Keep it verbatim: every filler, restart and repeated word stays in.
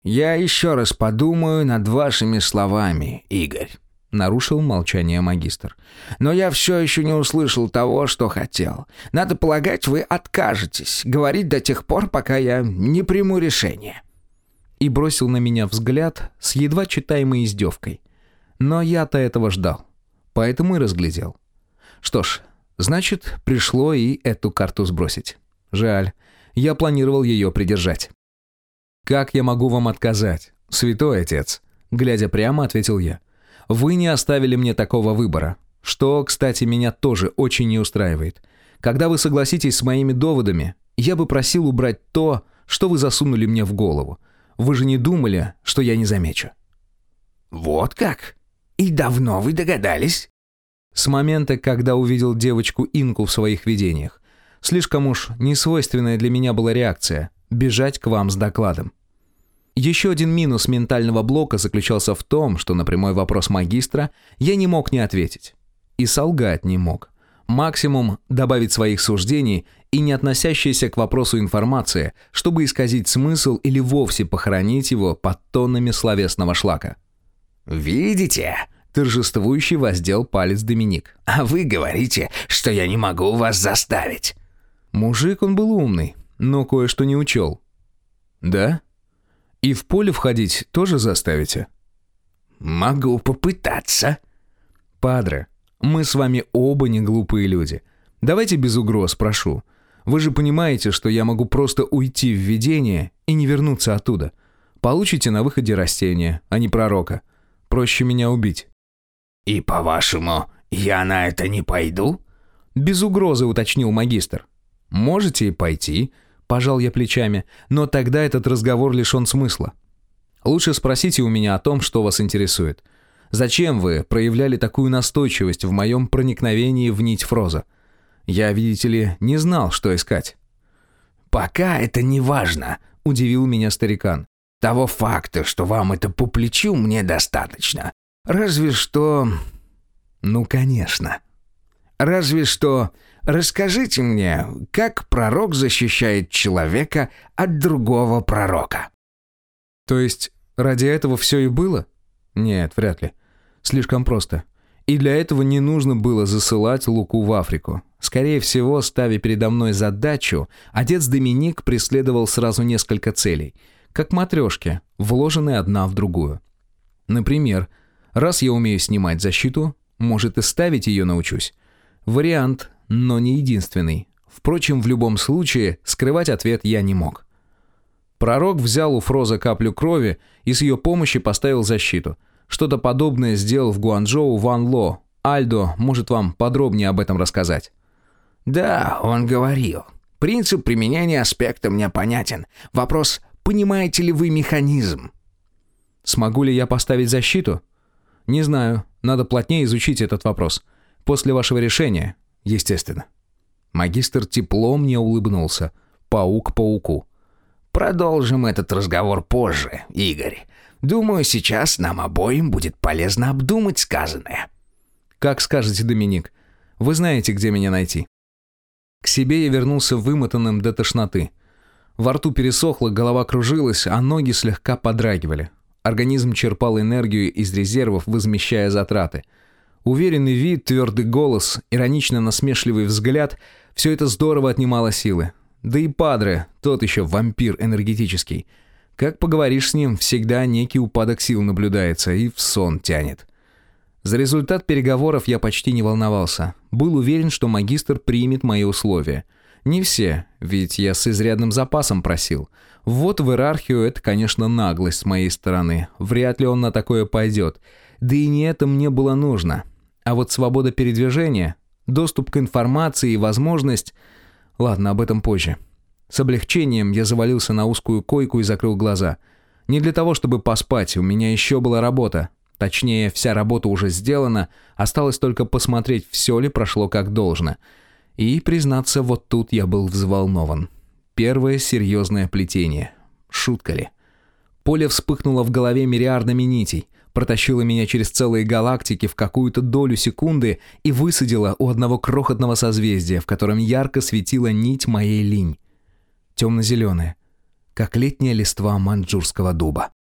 «Я еще раз подумаю над вашими словами, Игорь», — нарушил молчание магистр. «Но я все еще не услышал того, что хотел. Надо полагать, вы откажетесь говорить до тех пор, пока я не приму решение». И бросил на меня взгляд с едва читаемой издевкой. Но я-то этого ждал, поэтому и разглядел. Что ж, значит, пришло и эту карту сбросить. Жаль, я планировал ее придержать. «Как я могу вам отказать, святой отец?» Глядя прямо, ответил я. «Вы не оставили мне такого выбора, что, кстати, меня тоже очень не устраивает. Когда вы согласитесь с моими доводами, я бы просил убрать то, что вы засунули мне в голову. Вы же не думали, что я не замечу?» «Вот как? И давно вы догадались?» «С момента, когда увидел девочку-инку в своих видениях. Слишком уж несвойственная для меня была реакция – бежать к вам с докладом». Еще один минус ментального блока заключался в том, что на прямой вопрос магистра я не мог не ответить. И солгать не мог. Максимум добавить своих суждений и не относящаяся к вопросу информация, чтобы исказить смысл или вовсе похоронить его под тоннами словесного шлака. «Видите?» — торжествующий воздел палец Доминик. «А вы говорите, что я не могу вас заставить». Мужик он был умный, но кое-что не учел. «Да? И в поле входить тоже заставите?» «Могу попытаться». «Падре, мы с вами оба не глупые люди. Давайте без угроз, прошу. Вы же понимаете, что я могу просто уйти в видение и не вернуться оттуда. Получите на выходе растения, а не пророка. Проще меня убить». «И, по-вашему, я на это не пойду?» Без угрозы уточнил магистр. «Можете и пойти», — пожал я плечами, «но тогда этот разговор лишен смысла. Лучше спросите у меня о том, что вас интересует. Зачем вы проявляли такую настойчивость в моем проникновении в нить Фроза? Я, видите ли, не знал, что искать». «Пока это не важно», — удивил меня старикан. «Того факта, что вам это по плечу, мне достаточно. Разве что...» «Ну, конечно. Разве что... Расскажите мне, как пророк защищает человека от другого пророка?» «То есть ради этого все и было? Нет, вряд ли. Слишком просто. И для этого не нужно было засылать Луку в Африку. Скорее всего, ставя передо мной задачу, отец Доминик преследовал сразу несколько целей, как матрешки, вложенные одна в другую. Например, раз я умею снимать защиту, может и ставить ее научусь. Вариант, но не единственный. Впрочем, в любом случае, скрывать ответ я не мог. Пророк взял у Фроза каплю крови и с ее помощью поставил защиту. Что-то подобное сделал в Гуанчжоу Ван Ло. Альдо может вам подробнее об этом рассказать. «Да, он говорил. Принцип применения аспекта мне понятен. Вопрос, понимаете ли вы механизм?» «Смогу ли я поставить защиту?» «Не знаю. Надо плотнее изучить этот вопрос. После вашего решения, естественно». Магистр тепло мне улыбнулся. Паук пауку. «Продолжим этот разговор позже, Игорь. Думаю, сейчас нам обоим будет полезно обдумать сказанное». «Как скажете, Доминик. Вы знаете, где меня найти». К себе я вернулся вымотанным до тошноты. Во рту пересохло, голова кружилась, а ноги слегка подрагивали. Организм черпал энергию из резервов, возмещая затраты. Уверенный вид, твердый голос, иронично-насмешливый взгляд – все это здорово отнимало силы. Да и Падре, тот еще вампир энергетический. Как поговоришь с ним, всегда некий упадок сил наблюдается и в сон тянет. За результат переговоров я почти не волновался. Был уверен, что магистр примет мои условия. Не все, ведь я с изрядным запасом просил. Вот в иерархию это, конечно, наглость с моей стороны. Вряд ли он на такое пойдет. Да и не это мне было нужно. А вот свобода передвижения, доступ к информации и возможность... Ладно, об этом позже. С облегчением я завалился на узкую койку и закрыл глаза. Не для того, чтобы поспать, у меня еще была работа. Точнее, вся работа уже сделана, осталось только посмотреть, все ли прошло как должно. И, признаться, вот тут я был взволнован. Первое серьезное плетение. Шутка ли? Поле вспыхнуло в голове мириардами нитей, протащило меня через целые галактики в какую-то долю секунды и высадило у одного крохотного созвездия, в котором ярко светила нить моей линь. Темно-зеленая. как летняя листва маньчжурского дуба.